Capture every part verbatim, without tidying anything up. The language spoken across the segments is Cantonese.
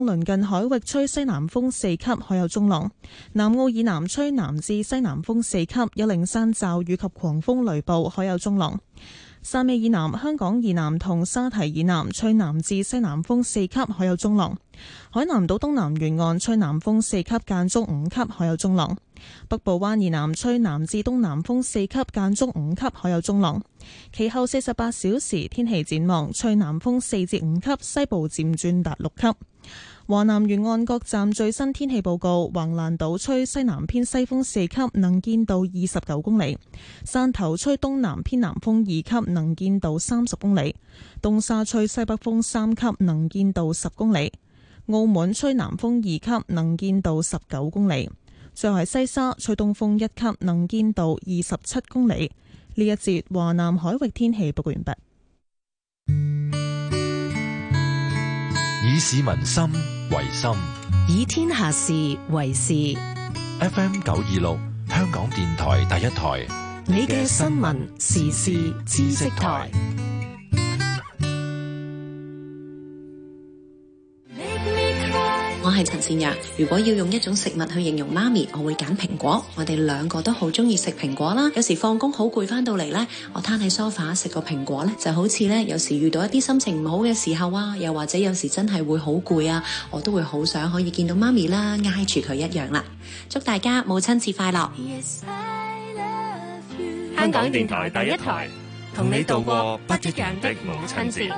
鄰近海域吹西南風四級，海有中浪；南澳以南吹南至西南風四級，有零散驟雨及狂風雷暴，海有中浪。汕尾以南、香港以南同沙堤以南吹南至西南風四級，海有中浪；海南島東南沿岸吹南風四級間中五級，海有中浪；北部灣以南吹南至東南風四級間中五級，海有中浪。其後四十八小時天氣展望，吹南風四至五級，西部漸轉達六級。華南沿岸各站最新天氣報告：橫瀾島吹西南偏西風四級，能見度二十九公里；汕頭吹東南偏南風二級，能見度三十公里；東沙吹西北風三級，能見度十公里；澳門吹南風二級，能見度十九公里；最後係西沙吹東風一級，能見度二十七公里。呢一節華南海域天氣報告完畢。 以市民心為心， 以天下事為事。 F M 九二六，香港電台第一台， 你嘅新聞時事知識台。 我係陳善陽，如果要用一種食物去形容媽咪，我會揀蘋果。我哋兩個都好中意食蘋果啦。有時放工好攰翻到嚟呢，我攤喺梳化食個蘋果呢，就好似呢，有時遇到一啲心情唔好嘅時候啊，又或者有時真係會好攰啊，我都會好想可以見到媽咪啦，挨住佢一樣啦。祝大家母親節快樂！ Yes, 香港電台第一台，同你度過不一樣的母親節。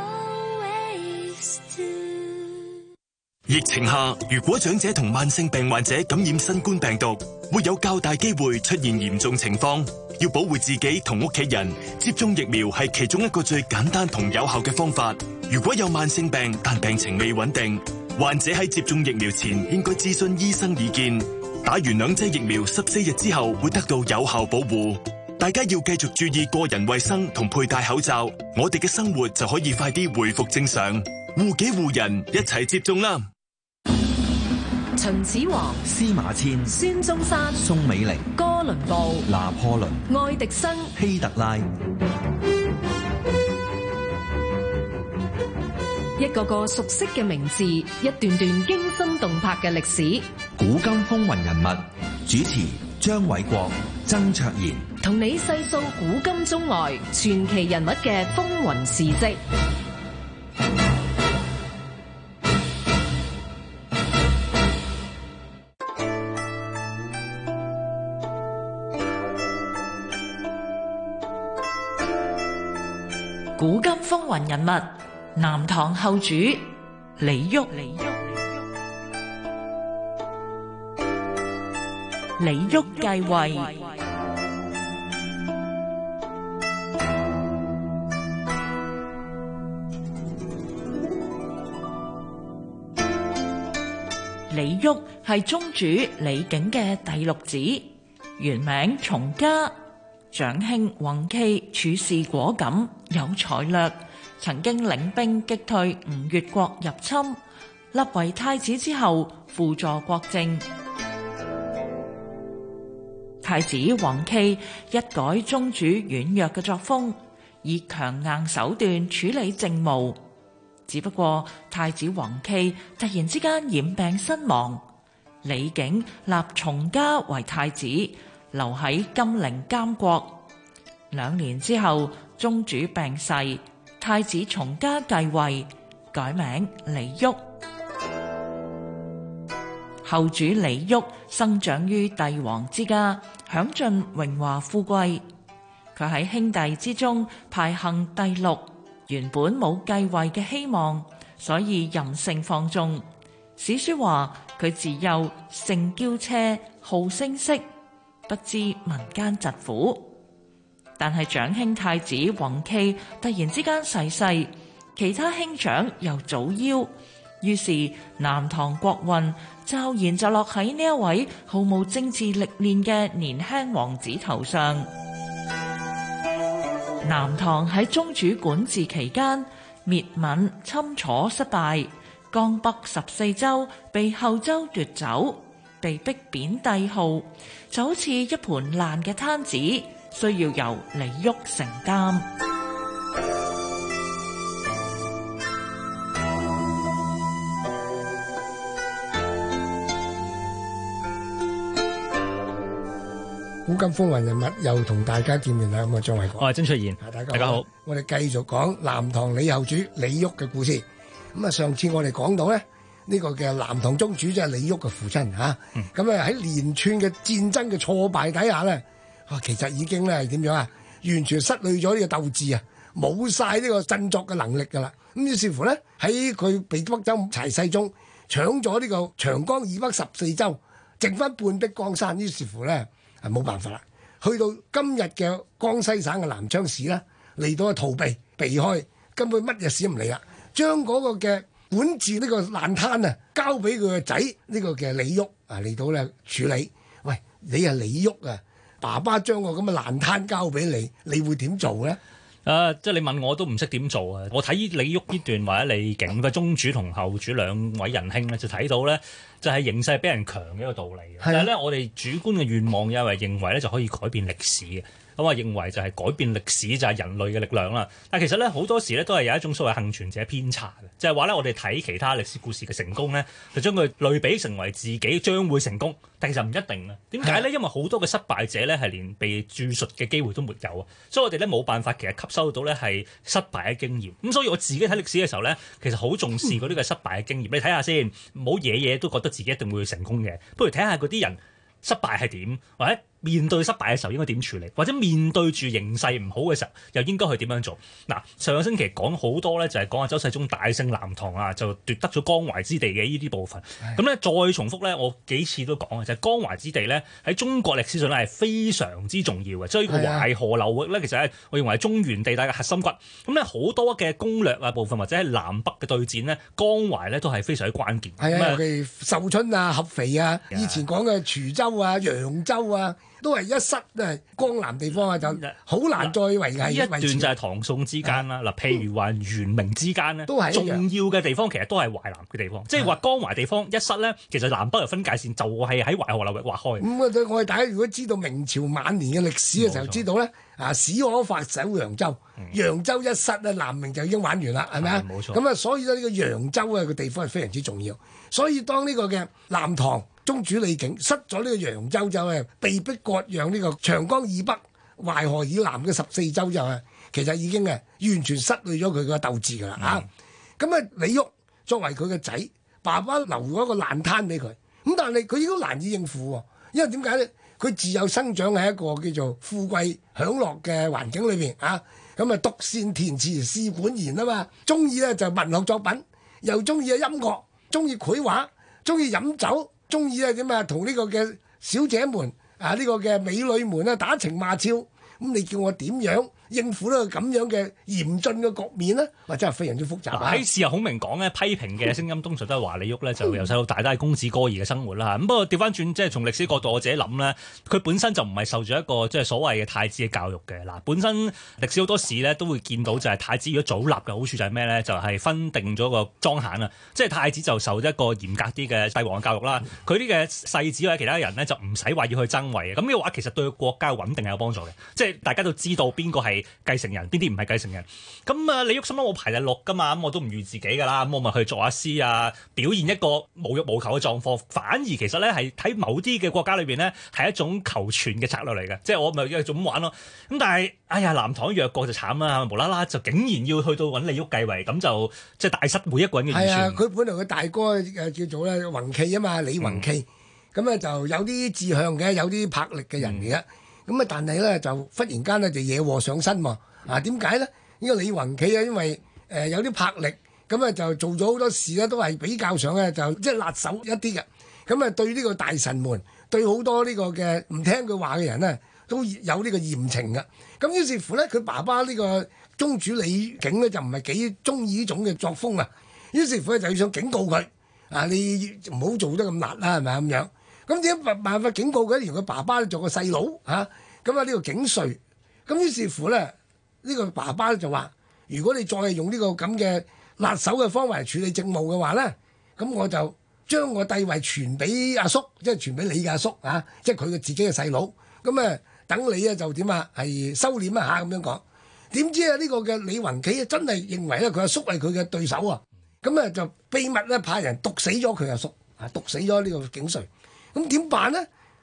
疫情下，如果長者同慢性病患者感染新冠病毒，會有較大機會出現嚴重情況。要保護自己同屋企人，接種疫苗係其中一個最簡單同有效嘅方法。如果有慢性病但病情未穩定，患者喺接種疫苗前應該諮詢醫生意見。打完兩劑疫苗十四日之後會得到有效保護。大家要繼續注意個人衛生同佩戴口罩，我哋嘅生活就可以快啲回復正常。護己護人，一齊接種啦！ 秦始皇、 司馬遷、 孫中山、 宋美齡、 哥倫布、 拿破崙、 愛迪生、 希特拉， 一個個熟悉嘅名字，一段段驚心動魄嘅歷史。 古今風雲人物，主持張偉國、曾卓賢， 同你細數古今中外傳奇人物嘅風雲事跡。 古今風雲人物，南唐後主李煜。李煜，李煜繼位。李煜係宗主李景嘅第六子，原名從嘉。長兄弘祺處事果敢，有才略，曾經領兵擊退吳越國入侵，立為太子之後輔助國政。太子弘祺一改宗主軟弱嘅作風，以強硬手段處理政務。只不過太子弘祺突然之間染病身亡，李景立從嘉為太子，留喺金陵監國。兩年之後，宗主病逝，太子從嘉繼位，改名李煜。後主李煜生長於帝王之家，享盡榮華富貴。佢喺兄弟之中排行第六，原本冇繼位嘅希望，所以任性放縱。史書話佢自幼性驕奢，好聲色，不知民間疾苦。但係長兄太子弘祺突然之間逝世，其他兄長又早夭，於是南唐國運驟然就落喺呢一位毫無政治歷練嘅年輕王子頭上。南唐喺宗主管治期間，滅閩侵楚失敗，江北十四州被後周奪走，被逼貶帝號，就好似一盤爛嘅攤子，需要由李煜承擔。 古今風雲人物又同大家見面啦，咁啊張偉國， 我係曾卓賢， 大家大家好。 我哋繼續講南唐李後主李煜嘅故事。咁啊，上次我哋講到咧，呢、這個嘅南唐宗主即係李煜嘅父親嚇。咁啊喺連串嘅戰爭嘅挫敗底下咧，啊其實已經咧係點樣啊？完全失去咗呢個鬥志啊，冇晒呢個振作嘅能力㗎啦。咁於是乎咧，喺佢被北周柴世宗搶咗呢個長江以北十四州，剩翻半壁江山。於是乎咧，係冇辦法啦。去到今日嘅江西省嘅南昌市啦，嚟到逃避避開，根本乜嘢事都唔理啦。將嗰個嘅管治呢個爛攤啊，交俾佢個仔呢個嘅李煜啊嚟到咧處理。喂，你係李煜啊，爸爸將個咁嘅爛攤交俾你，你會點做咧？ 誒、呃，即係你問我都唔識點做啊！我睇李煜呢段或者李景嘅宗主同後主兩位仁兄咧，就睇到咧就係、是、形勢比人強嘅一個道理。係、但係咧，我哋主觀嘅願望又係認為咧就可以改變歷史嘅。咁啊，認為就係改變歷史就係人類嘅力量啦。但係其實咧好多時咧都係有一種所謂幸存者偏差嘅，就係話咧我哋睇其他歷史故事嘅成功咧，就將佢類比成為自己將會成功，但其實唔一定啊。點解咧？因為好多嘅失敗者咧係連被著述嘅機會都沒有啊，所以我哋咧冇辦法其實吸收到咧係失敗嘅經驗。咁所以我自己睇歷史嘅時候咧，其實好重視嗰啲嘅失敗嘅經驗。你睇下先，唔好嘢嘢都覺得自己一定會成功嘅，不如睇下嗰啲人失敗係點，或者面對失敗嘅時候應該點處理，或者面對住形勢唔好嘅時候又應該去點樣做。嗱，上個星期講好多咧，就係講下周世宗大勝南唐啊，就奪得咗江淮之地嘅呢啲部分。咁咧再重複咧，我幾次都講嘅就係、是、江淮之地咧喺中國歷史上咧係非常之重要嘅，所以個淮河流域咧其實係我認為係中原地帶嘅核心骨。咁咧好多嘅攻略啊部分或者係南北嘅對戰咧，江淮咧都係非常之關鍵。 係啊，尤其壽春啊、合肥啊，以前講嘅滁州啊、揚州啊。都係一失啊，江南地方啊，就好難再維繫。 呢一段就係唐宋之間啦。嗱，譬如話元明之間咧， 都係重要嘅地方，其實都係淮南嘅地方。即係話江淮地方一失咧，其實南北嘅分界線就係喺淮河流域劃開。咁啊、嗯，我哋大家如果知道明朝晚年嘅歷史嘅時候，知道咧啊，史可法守揚州，揚、嗯、州一失咧，南明就已經玩完啦，係咪啊？冇錯。咁啊，所以咧呢個揚州啊個地方係非常之重要。所以當呢個嘅南唐宗主李景失咗呢個揚州之後咧，被逼割讓呢個長江以北、淮河以南嘅十四州之後啊，其實已經啊完全失去咗佢個鬥志㗎啦嚇。咁啊，李煜作為佢嘅仔，爸爸留咗一個爛攤俾佢，咁但係佢亦都難以應付喎，因為點解咧？佢自幼生長喺一個叫做富貴享樂嘅環境裏邊啊，咁啊獨善填詞試管言啊嘛，中意咧就文學作品，又中意啊音樂，中意繪畫，中意飲酒。中意啊點啊同呢個嘅小姐們啊呢、呢個嘅美女們啊打情罵俏，咁你叫我點樣應付呢個咁樣嘅嚴峻嘅局面呢？哇！真係非常之複雜。 喺事後孔明講咧，批評嘅聲音通常都係話李煜咧就由細到大都係公子哥兒嘅生活啦嚇。咁不過調翻轉，即係從歷史角度我自己諗咧，佢本身就唔係受住一個即係所謂嘅太子嘅教育嘅嗱。本身歷史好多時咧都會見到就係太子如果早立嘅好處就係咩咧？就係、是、分定咗個莊閒啊，即係太子就受一個嚴格啲嘅帝王嘅教育啦。佢啲嘅世子或者其他人咧就唔使話要去爭位嘅。咁嘅話其實對國家嘅穩定係有幫助嘅，即係大家都知道邊個係繼承人，邊啲唔係繼承人。咁啊，李煜心諗我排第六㗎嘛，咁我都唔預自己㗎啦，咁我咪去作下詩啊，表現一個無欲無求嘅狀況。反而其實咧係睇某啲嘅國家裏邊咧係一種求存嘅策略嚟嘅，即係我咪一種咁玩咯。咁但係哎呀，南唐弱國就慘啦，無啦啦就竟然要去到揾李煜繼位，咁就即係大失每一個人嘅預算。係啊， 佢本來佢大哥誒叫做咧弘契啊嘛，李弘契，咁啊、嗯、就有啲志向嘅，有啲魄力嘅人嚟嘅。咁啊、嗯，但係咧就忽然間咧就惹禍上身喎。啊，點解咧？呢個李弘契啊，因為誒、呃、有啲魄力，咁啊就做咗好多事咧，都係比較上咧就即係辣手一啲嘅。咁啊對呢個大臣們，對好多呢個嘅唔聽佢話嘅人咧，都有呢個嚴懲嘅。咁於是乎咧，佢爸爸呢個宗主李景咧就唔係幾中意呢種嘅作風啊。於是乎咧就要想警告佢啊，你唔好做得咁辣啦，係咪咁樣？咁點解辦法警告佢？連佢爸爸做個細佬嚇，咁啊呢個景遂。咁於是乎咧。呢個爸爸就話：如果你再係用呢個咁嘅辣手嘅方法嚟處理政務嘅話咧，咁我就將我帝位傳俾阿叔，即係傳俾你嘅阿叔啊，即係佢嘅自己嘅細佬。咁啊，等你咧就點啊，係收斂一下咁樣講。點知啊呢個嘅李弘契真係認為咧佢阿叔係佢嘅對手啊，咁啊就秘密咧派人毒死咗佢阿叔啊，毒死咗呢個景遂。咁點辦咧？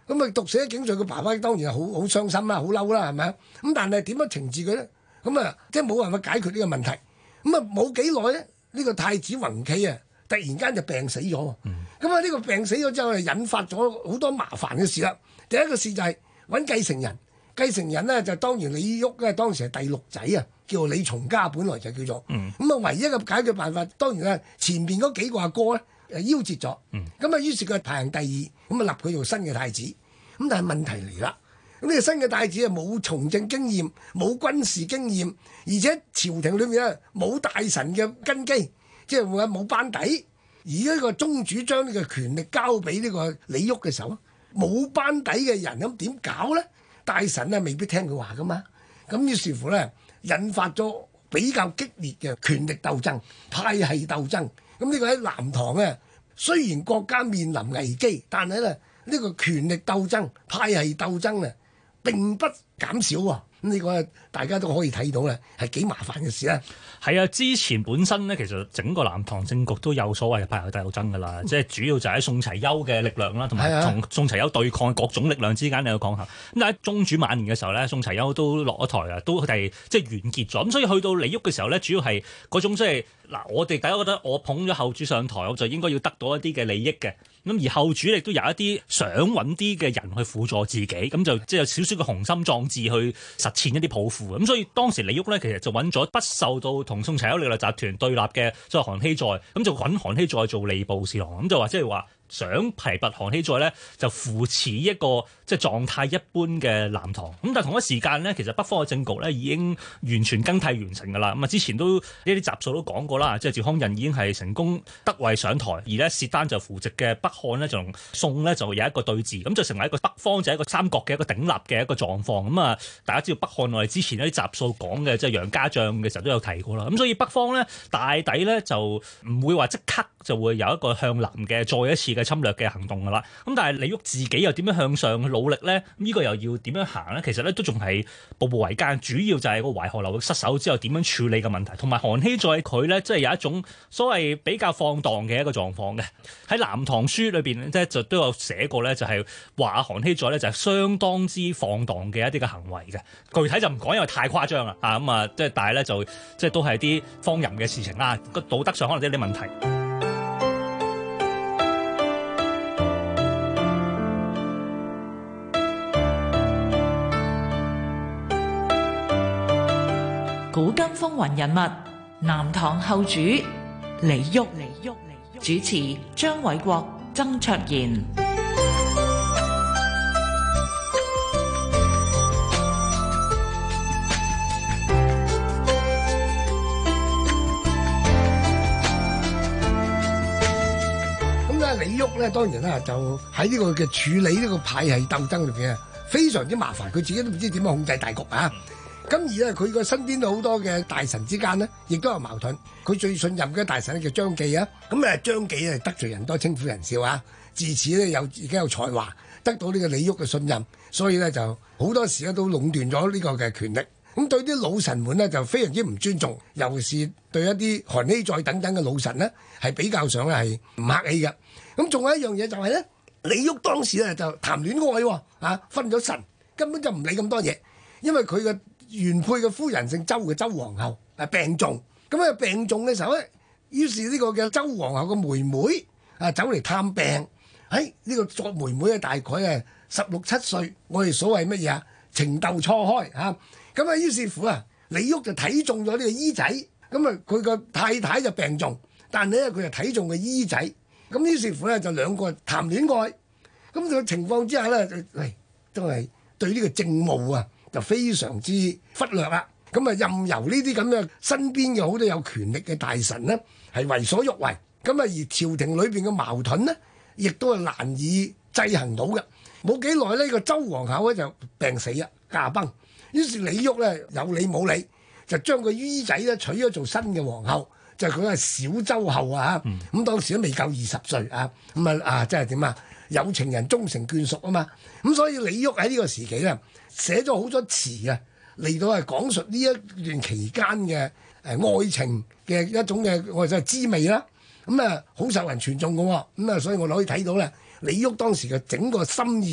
咁啊毒死咗景順，佢爸爸當然係好好傷心啦，好嬲啦，係咪啊？咁但係點樣懲治佢咧？咁啊，即係冇辦法解決呢個問題。咁啊冇幾耐咧，呢個太子弘契啊，突然間就病死咗。咁啊呢個病死咗之後，就引發咗好多麻煩嘅事啦。第一個事就係揾繼承人，繼承人咧就當然李煜咧，當時係第六仔啊，叫李從家，本來就叫做。咁啊、嗯、唯一嘅解決辦法，當然咧前邊嗰幾個阿哥咧誒夭折咗。咁啊、嗯、於是佢排行第二，咁啊立佢做新嘅太子。咁但係問題嚟啦，咁呢個新嘅太子啊冇從政經驗，冇軍事經驗，而且朝廷裏面咧冇大臣嘅根基，即係話冇班底。而呢個宗主將呢個權力交俾呢個李煜嘅時候，冇班底嘅人咁點搞咧？大臣咧未必聽佢話噶嘛。咁於是乎咧，引發咗比較激烈嘅權力鬥爭、派系鬥爭。咁呢個喺南唐咧，雖然國家面臨危機，但係咧呢個權力鬥爭、派系鬥爭咧並不減少喎。咁呢個大家都可以睇到咧，係幾麻煩嘅事啦。 係啊，之前本身咧，其實整個南唐政局都有所謂嘅派系鬥爭㗎啦，即係主要就喺宋齊丘嘅力量啦，同埋同宋齊丘對抗各種力量之間你有講下。咁但係宗主晚年嘅時候咧，宋齊丘都落咗台啊，都係即係完結咗。咁所以去到李煜嘅時候咧，主要係嗰種即係嗱，我哋大家覺得我捧咗後主上台，我就應該要得到一啲嘅利益嘅。咁而後主亦都有一啲想揾啲嘅人去輔助自己，咁就即係有少少嘅雄心壯志去實踐一啲抱負。咁所以當時李煜咧，其實就揾咗不受到同宋齊丘力量集團對立嘅即係韓熙載，咁就揾韓熙載做吏部侍郎，咁就話即係話想提拔韓熙載咧，就扶持一個即係狀態一般嘅南唐。咁但係同一時間咧，其實北方嘅政局咧已經完全更替完成㗎啦。咁啊之前都呢啲集數都講過啦，即係趙匡胤已經係成功得位上台，而咧薛丹就扶植嘅北漢咧就同宋咧就有一個對峙，咁就成為一個北方就係一個三國嘅一個鼎立嘅一個狀況。咁啊大家知道北漢我哋之前一啲集數講嘅即係楊家將嘅時候都有提過啦。咁所以北方咧大抵咧就唔會話即刻就會有一個向南嘅再一次嘅侵略嘅行動㗎啦，咁但係李煜自己又點樣向上去努力咧？呢、這個又要點樣行咧？其實咧都仲係步步維艱，主要就係個淮河流域失守之後點樣處理嘅問題，同埋韓熙載佢咧即係有一種所謂比較放蕩嘅一個狀況嘅。喺《南唐書》裏邊咧就都有寫過咧，就係話韓熙載咧就係相當之放蕩嘅一啲嘅行為嘅。具體就唔講，因為太誇張啦啊咁啊，即係但係咧就即係都係啲荒淫嘅事情啦，個道德上可能都有啲問題。 古今風雲人物，南唐後主李煜，主持張偉國、曾卓賢。 咁咧，李煜咧當然啦，就喺呢個嘅處理呢個派系鬥爭裏邊啊，非常之麻煩，佢自己都唔知點樣控制大局啊！咁而咧，佢個身邊好多嘅大臣之間呢，亦都有矛盾。佢最信任嘅大臣咧叫張繼啊，咁誒張繼咧得罪人多，稱呼人少啊。自此咧有自己有才華，得到呢個李煜嘅信任，所以咧就好多時咧都壟斷咗呢個嘅權力。咁對啲老臣們呢，就非常之唔尊重，尤其是對一啲韓熙載等等嘅老臣呢，係比較上咧係唔客氣嘅。咁仲有一樣嘢就係咧，李煜當時咧就談戀愛喎，啊分咗神，根本就唔理咁多嘢，因為佢嘅原配嘅夫人姓周嘅周皇后啊病重，咁啊病重嘅時候咧，於是呢個嘅周皇后嘅妹妹啊走嚟探病，喺、哎、呢、這個作妹妹啊大概啊十六七歲，我哋所謂乜嘢啊情竇初開啊，咁啊於是乎啊李煜就睇中咗呢個姨仔，咁啊佢個太太就病重，但係咧佢就睇中個姨仔，咁於是乎咧就兩個談戀愛，咁嘅情況之下咧，喂都係對呢個政務啊就非常之忽略啦，咁啊任由呢啲咁嘅身邊嘅好多有權力嘅大臣呢係為所欲為，咁啊而朝廷裏邊嘅矛盾呢，亦都係難以制衡到嘅。冇幾耐呢個周皇后咧就病死啦，駕崩。於是李煜咧有理冇理，就將個姨仔咧娶咗做新嘅皇后，就佢、係、係小周后啊，咁、嗯、當時都未夠二十歲啊，咁啊啊即係點啊？有情人終成眷屬啊嘛，咁所以李煜喺呢個時期咧寫咗好多詞啊，嚟到係講述呢一段期間嘅誒愛情嘅一種嘅我哋就係滋味啦，咁啊好受人傳頌嘅喎，咁啊所以我哋可以睇到咧，李煜當時嘅整個心意啊，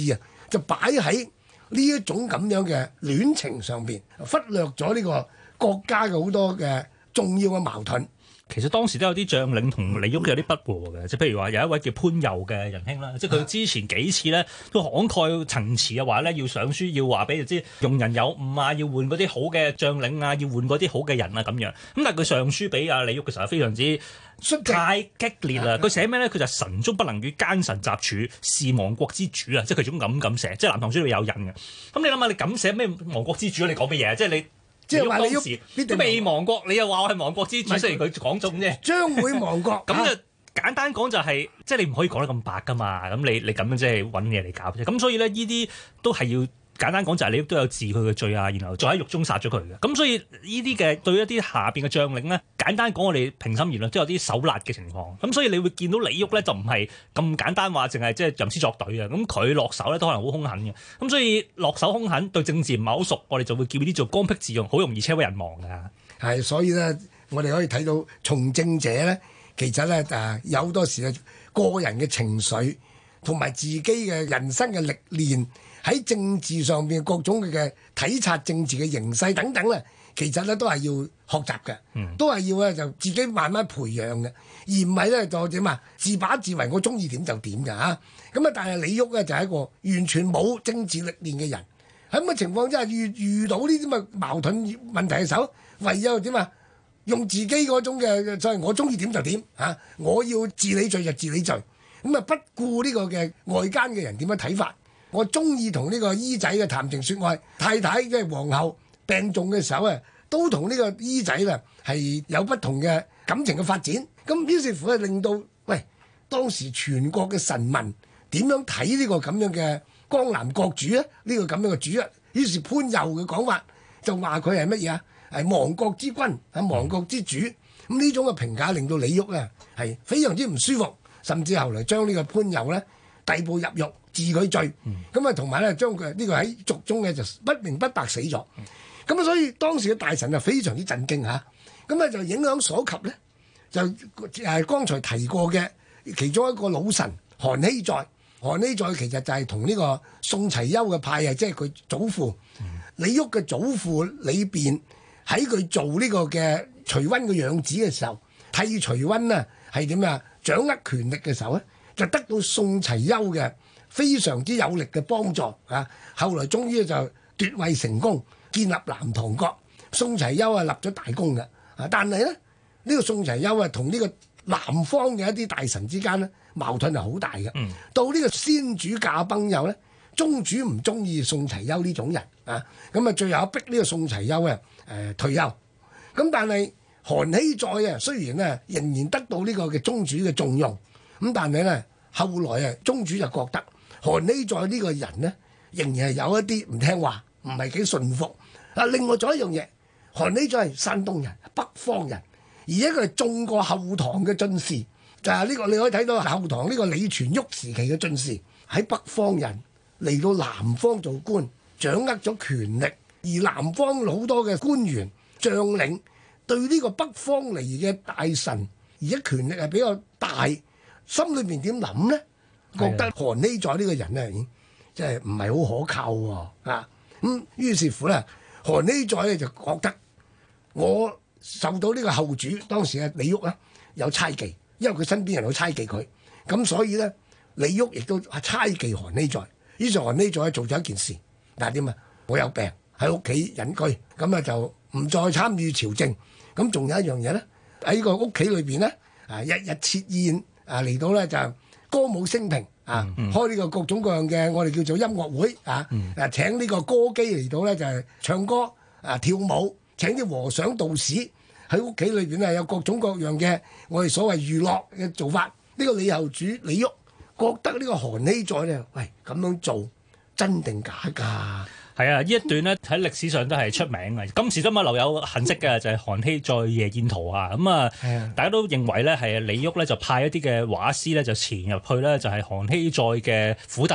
就擺喺呢一種咁樣嘅戀情上邊，忽略咗呢個國家嘅好多嘅重要嘅矛盾。 其實當時都有啲將領同李煜有啲不和嘅，即係譬如話有一位叫潘佑嘅仁兄啦，即係佢之前幾次咧都慷慨陳詞嘅話咧，要上書要話俾你知用人有誤啊，要換嗰啲好嘅將領啊，要換嗰啲好嘅人啊咁樣。咁但係佢上書俾阿李煜嘅時候非常之太激烈啦！佢寫咩咧？佢就臣終不能與奸臣雜處，是亡國之主啊！即係佢種咁咁寫，即係《南唐書》裏有印嘅。咁你諗下，你咁寫咩亡國之主啊？你講乜嘢啊？即係你。即係話你當時都未亡國，你又話我係亡國之主，雖然佢講中啫， 將會亡國。 咁就簡單講就係、是，即係你唔可以講得咁白噶嘛。咁你你咁樣即係揾嘢嚟搞啫。咁所以咧，呢啲都係要簡單講就係你都有治佢嘅罪啊，然後再喺獄中殺咗佢嘅。咁所以呢啲嘅對一啲下邊嘅將領咧，簡單講我哋平心而論都有啲手辣嘅情況。咁所以你會見到李煜咧就唔係咁簡單話，淨係即係吟詩作對啊。咁佢落手咧都可能好兇狠嘅。咁所以落手兇狠對政治唔係好熟，我哋就會叫呢啲做剛愎自用，好容易車毀人亡㗎。 係，所以咧我哋可以睇到從政者咧，其實咧誒有好多時啊個人嘅情緒同埋自己嘅人生嘅歷練。喺政治上邊各種嘅體察政治嘅形勢等等咧，其實咧都係要學習嘅，嗯、都係要咧就自己慢慢培養嘅，而唔係咧就點啊自把自為，我中意點就點㗎嚇。咁啊，但係李煜咧就係一個完全冇政治歷練嘅人，喺咁嘅情況之下遇遇到呢啲咁嘅矛盾問題嘅時候，唯有點啊用自己嗰種嘅所謂我中意點就點嚇，我要治理罪就治理罪，咁啊不顧呢個嘅外間嘅人點樣睇法。我中意同呢個姨仔嘅談情説愛，太太即係皇后病重嘅時候啊，都同呢個姨仔啦係有不同嘅感情嘅發展。咁於是乎咧，令到喂當時全國嘅臣民點樣睇呢個咁樣嘅江南國主咧？呢、這個咁樣嘅主啊，於是潘佑嘅講法就話佢係乜嘢啊？係亡國之君，係亡國之主。咁呢種嘅評價令到李煜咧係非常之唔舒服，甚至後嚟將呢個潘佑咧逮捕入獄。治佢罪，咁啊同埋咧將佢呢個喺獄中嘅就不明不白死咗，咁、嗯、啊所以當時嘅大臣就非常之震驚嚇，咁啊就影響所及咧，就誒剛才提過嘅其中一個老臣韓熙載，韓熙載其實就係同呢個宋齊丘嘅派啊，即係佢祖父、嗯、李煜嘅祖父李昺喺佢做呢個嘅徐溫嘅養子嘅時候，替徐溫啊係點啊掌握權力嘅時候咧，就得到宋齊丘嘅非常之有力嘅幫助啊！後來終於就奪位成功，建立南唐國。宋齊丘啊立咗大功嘅啊，但係咧呢、呢個宋齊丘啊同呢個南方嘅一啲大臣之間咧矛盾係好大嘅。嗯、到呢個先主駕崩後咧，宗主唔中意宋齊丘呢種人啊，咁啊最後逼呢個宋齊丘啊誒退休。咁但係韓熙載啊雖然咧仍然得到呢個嘅宗主嘅重用，咁但係咧後來啊宗主就覺得韓熙載呢個人呢，仍然係有一啲唔聽話，唔係幾順服。啊，另外仲有一樣嘢，韓熙載係山東人、北方人，而且佢係中過後唐嘅進士，就係、是、呢、這個你可以睇到後唐呢個李存勖時期嘅進士，喺北方人嚟到南方做官，掌握咗權力，而南方好多嘅官員將領對呢個北方嚟嘅大臣，而且權力係比較大，心裏邊點諗呢？覺得韓熙載呢個人咧，即係唔係好可靠喎啊！咁於是乎咧，韓熙載咧就覺得我受到呢個後主當時嘅李煜咧有猜忌，因為佢身邊人有猜忌佢，咁所以咧李煜亦都猜忌韓熙載。於是韓熙載做咗一件事，但係點啊？我有病喺屋企隱居，咁啊就唔再參與朝政。咁仲有一樣嘢咧，喺個屋企裏邊咧啊，日日設宴啊，嚟到咧就歌舞升平啊，嗯、開呢個各種各樣嘅我哋叫做音樂會啊，誒、嗯、請呢個歌姬嚟到咧就係唱歌啊跳舞，請啲和尚道士喺屋企裏邊啊有各種各樣嘅我哋所謂娛樂嘅做法。呢、這個李後主李煜覺得呢個韓熙載咧，喂咁樣做真定假㗎？ 係啊，呢一段咧喺歷史上都係出名嘅。今時今日留有痕跡嘅就係韓熙載夜宴圖啊。咁啊，大家都認為咧係李煜咧就派一啲嘅畫師咧就潛入去咧就係韓熙載嘅府邸，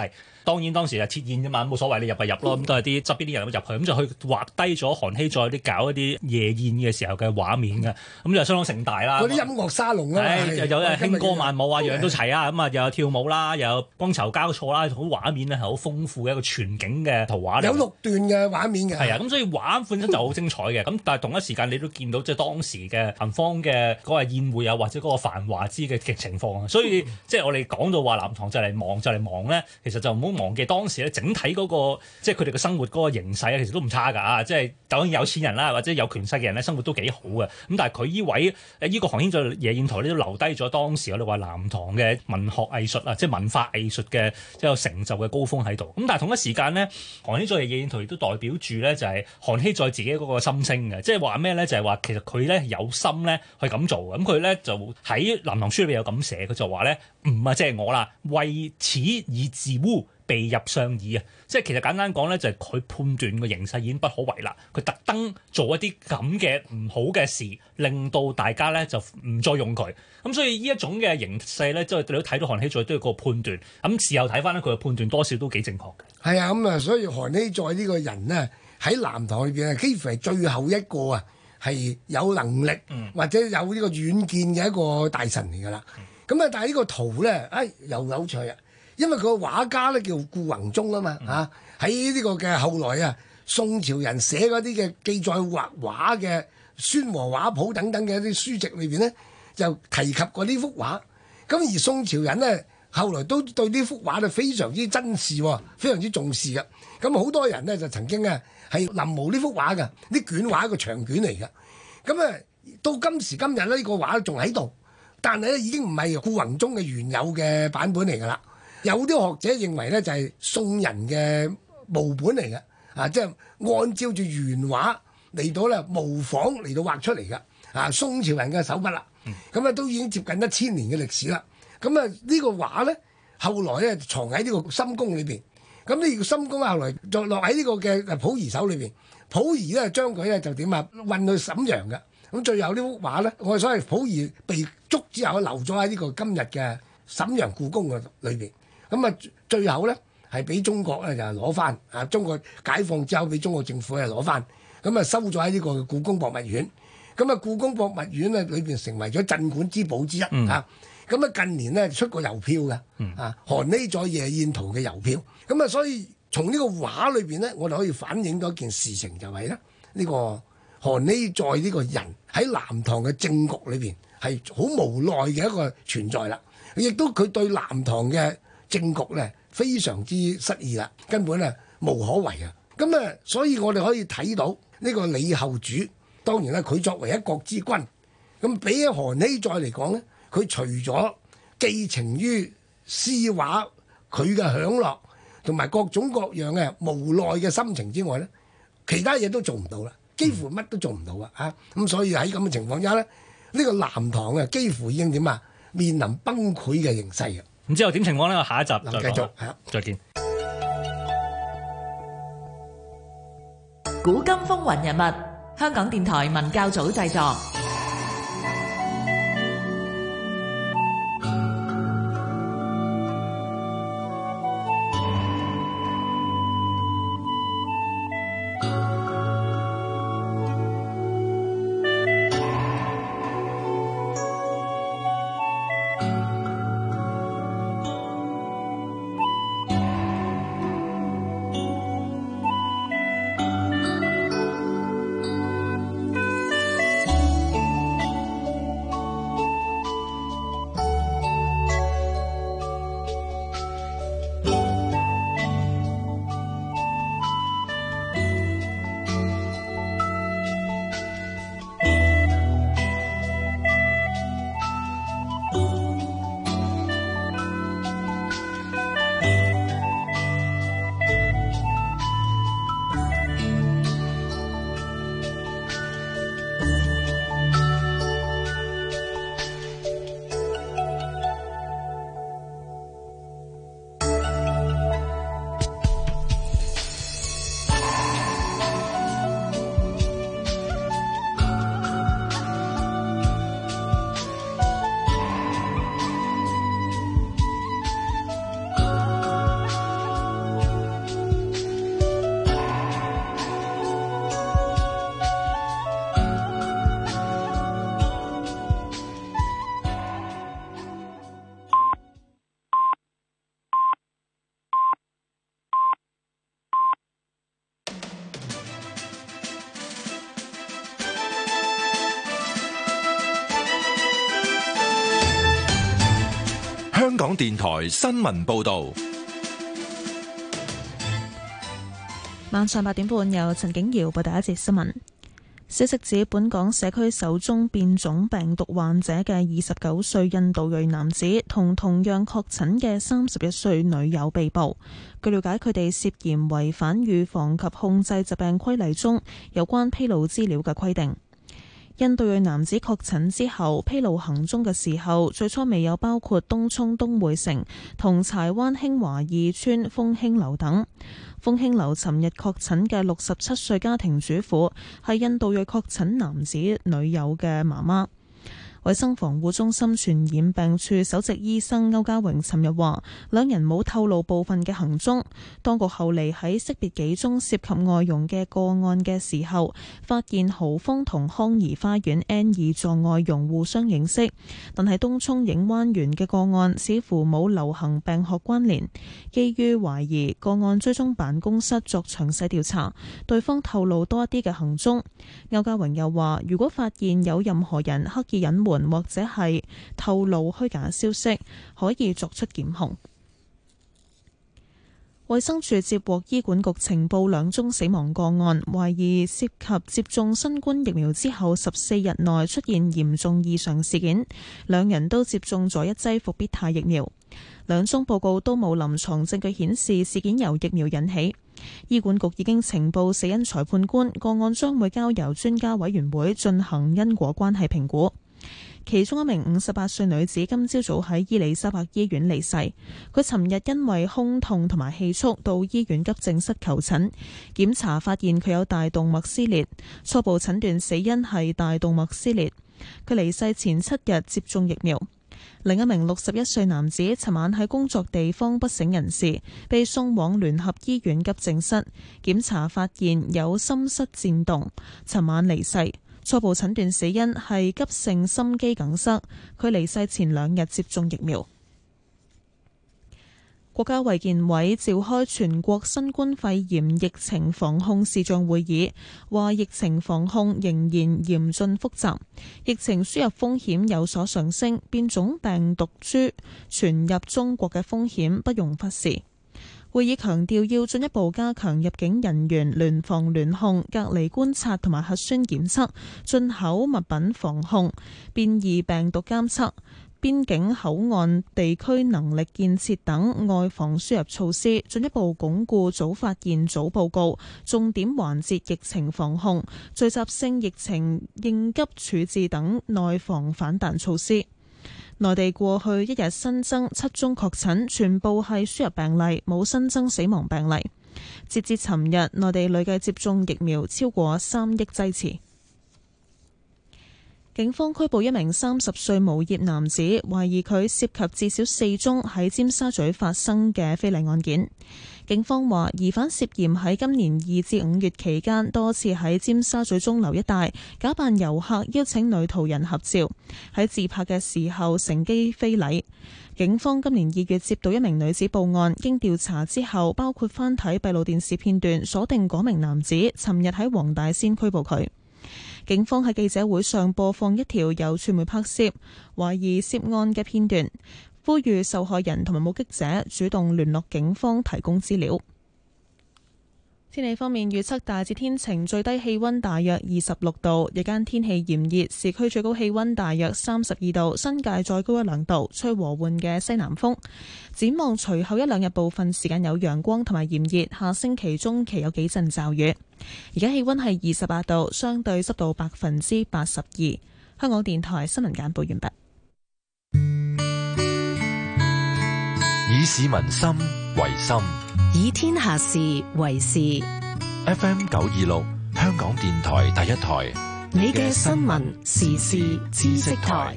當然當時係設宴啫嘛，冇所謂，你入咪入咯，咁都係啲側邊啲人入去，咁就去畫低咗韓熙載啲搞一啲夜宴嘅時候嘅畫面嘅，咁就相當盛大啦。 嗰啲音樂沙龍啊， 又有誒輕歌曼舞啊，樣樣都齊啊，咁啊又有跳舞啦，又有光籌交錯啦，好畫面咧係好豐富嘅一個全景嘅圖畫嚟。 有六段嘅畫面嘅。 係啊，咁所以畫本身就好精彩嘅，咁但係同一時間你都見到即係當時嘅南方嘅嗰個宴會啊，或者嗰個繁華之嘅嘅情況啊，所以即係我哋講到話南唐就嚟忙就嚟忙咧，其實就唔好忘記當時咧整體嗰個即係佢哋嘅生活嗰個形勢啊，其實都唔差㗎，即係當然有錢人啦，或者有權勢嘅人咧，生活都幾好嘅。咁但係佢依位誒依個韓熙載夜宴圖咧，都留低咗當時我哋話南唐嘅文學藝術啊，即係文化藝術嘅即係有成就嘅高峰喺度。咁但係同一時間咧，韓熙載夜宴圖亦都代表住咧就係韓熙載自己嗰個心聲嘅，即係話咩咧？就係話其實佢咧有心咧去咁做嘅。咁佢咧就喺《南唐書》裏邊有咁寫，佢就話咧唔啊，即係我啦，為此以自污，被入相矣啊！即係其實簡單講咧，就係佢判斷個形勢已經不可為啦，佢特登做一啲咁嘅唔好嘅事，令到大家咧就唔再用佢。咁所以呢一種嘅形勢咧，即係你都睇到韓熙載都有個判斷。咁事後睇翻咧，佢嘅判斷多少都幾正確嘅。 係啊，咁啊，所以韓熙載呢個人呢，喺南唐裏邊啊，幾乎係最後一個啊，係有能力、嗯、或者有呢個遠見嘅一個大臣嚟㗎啦。咁啊、嗯，但係呢個圖咧，哎又有趣啊！因為佢個畫家咧叫顧宏忠啊嘛嚇，喺呢、嗯、個嘅後來啊，宋朝人寫嗰啲嘅記載畫畫嘅《宣和畫譜》等等嘅一啲書籍裏邊咧，就提及過呢幅畫。咁而宋朝人咧，後來都對呢幅畫咧非常之珍視，非常之重視嘅。咁好多人咧就曾經啊係臨摹呢幅畫嘅，啲卷畫一個長卷嚟嘅。咁啊到今時今日咧，呢、呢個畫仲喺度，但係咧已經唔係顧宏忠嘅原有嘅版本嚟㗎啦。有啲學者認為咧，就係宋人嘅摹本嚟嘅，啊，即係按照住原畫嚟到咧模仿嚟到畫出嚟嘅，啊，宋朝人嘅手筆啦，咁啊都已經接近一千年嘅歷史啦。咁啊呢個畫咧，後來咧藏喺呢個深宮裏邊，咁呢個深宮後來就落喺呢個嘅溥儀手裏邊，溥儀咧將佢咧就點啊運去瀋陽嘅，咁最後呢幅畫咧，我哋所謂溥儀被捉之後留咗喺呢個今日嘅瀋陽故宮嘅裏邊。咁啊，最後咧係俾中國咧就攞翻啊！中國解放之後，俾中國政府咧攞翻，咁啊收咗喺呢個故宮博物院。咁啊，故宮博物院咧裏邊成為咗鎮館之寶之一、嗯、啊！咁啊，近年咧出過郵票嘅、嗯、啊，韓熙載夜宴圖嘅郵票。咁啊，所以從呢個畫裏邊咧，我哋可以反映到一件事情，就係咧呢個韓熙載呢個人喺南唐嘅政局裏邊係好無奈嘅一個存在啦。亦都佢對南唐嘅政局咧非常之失意啦，根本咧無可為啊！咁啊，所以我哋可以睇到呢個李後主，當然啦，佢作為一國之君，咁比起韓熙載嚟講咧，佢除咗寄情於詩畫佢嘅享樂同埋各種各樣嘅無奈嘅心情之外咧，其他嘢都做唔到啦，幾乎乜都做唔到啊！嚇咁，所以喺咁嘅情況之下咧，呢個南唐啊，幾乎已經點啊，面臨崩潰嘅形勢啊！ 咁之後點情況呢？我下一集再繼續， 再見。 古今風雲人物，香港電台文教組製作。 電台新聞報道。 晚上八點半，由陳景瑤報第一節新聞。消息指，本港社區首宗變種病毒患者嘅二十九歲印度裔男子同同樣確診嘅三十一歲女友被捕。據了解，佢哋涉嫌違反預防及控制疾病規例中有關披露資料嘅規定。印度裔男子確診之後披露行蹤嘅時候，最初未有包括東涌東薈城同柴灣興華二村豐興樓等。豐興樓尋日確診嘅六十七歲家庭主婦係印度裔確診男子女友嘅媽媽。衛生防護中心傳染病處首席醫生歐家榮尋日話，兩人冇透露部分嘅行蹤。當局後嚟喺識別幾宗涉及外傭嘅個案嘅時候，發現豪豐同康怡花園 N 二座外傭互相認識，但係東涌影灣園嘅個案似乎冇流行病學關聯。基於懷疑，個案追蹤辦公室作詳細調查，對方透露多一啲嘅行蹤。歐家榮又話，如果發現有任何人刻意隱瞞或者係透露虛假消息，可以作出檢控。衛生署接獲醫管局呈報兩宗死亡個案，懷疑涉及接種新冠疫苗之後十四日內出現嚴重異常事件，兩人都接種咗一劑復必泰疫苗。兩宗報告都冇臨床證據顯示事件由疫苗引起。醫管局已經呈報死因裁判官，個案將會交由專家委員會進行因果關係評估。其中一名五十八歲女子今朝早喺伊利沙伯醫院離世。佢尋日因為胸痛同埋氣促到醫院急症室求診，檢查發現佢有大動脈撕裂，初步診斷死因係大動脈撕裂。佢離世前七日接種疫苗。另一名六十一歲男子尋晚喺工作地方不省人事，被送往聯合醫院急症室，檢查發現有心室顫動，尋晚離世。初步診斷死因係急性心肌梗塞。佢離世前兩日接種疫苗。國家衛健委召開全國新冠肺炎疫情防控視像會議，話疫情防控仍然嚴峻複雜，疫情輸入風險有所上升，變種病毒株傳入中國嘅風險不容忽視。會議強調要進一步加強入境人員聯防聯控、隔離觀察同埋核酸檢測、進口物品防控、變異病毒監測、邊境口岸地區能力建設等外防輸入措施，進一步鞏固早發現、早報告、重點環節疫情防控、聚集性疫情應急處置等內防反彈措施。內地過去一日新增七宗確診，全部係輸入病例，冇新增死亡病例。截至尋日，內地累計接種疫苗超過三億劑次。警方拘捕一名三十歲無業男子，懷疑佢涉及至少四宗喺尖沙咀發生嘅非禮案件。警方話，疑犯涉嫌喺今年二至五月期間多次喺尖沙咀鐘樓一帶假扮遊客，邀請女途人合照，喺自拍嘅時候乘機非禮。警方今年二月接到一名女子報案，經調查之後，包括翻睇閉路電視片段，鎖定嗰名男子，尋日喺黃大仙拘捕佢。警方喺記者會上播放一條由傳媒拍攝懷疑涉案嘅片段，呼籲受害人同埋目擊者主動聯絡警方提供資料。天氣方面預測大致天晴，最低氣溫大約二十六度，日間天氣炎熱，市區最高氣溫大約三十二度，新界再高一兩度，吹和緩嘅西南風。展望隨後一兩日部分時間有陽光同埋炎熱，下星期中期有幾陣驟雨。而家氣溫係二十八度，相對濕度百分之八十二。香港電台新聞簡報完畢。 以市民心為心， 以天下事為事。 F M 九二六，香港電台第一台， 你嘅新聞時事知識台。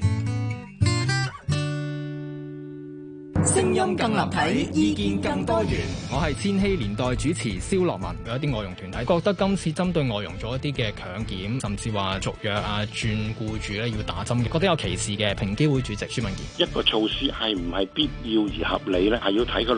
聲音更立體，意見更多元。 我係千禧年代主持蕭樂文。有一啲外傭團體覺得今次針對外傭做一啲嘅強檢，甚至話續約啊、轉僱主咧要打針嘅，覺得有歧視嘅。平機會主席朱文健， 一個措施係唔係必要而合理咧，係要睇個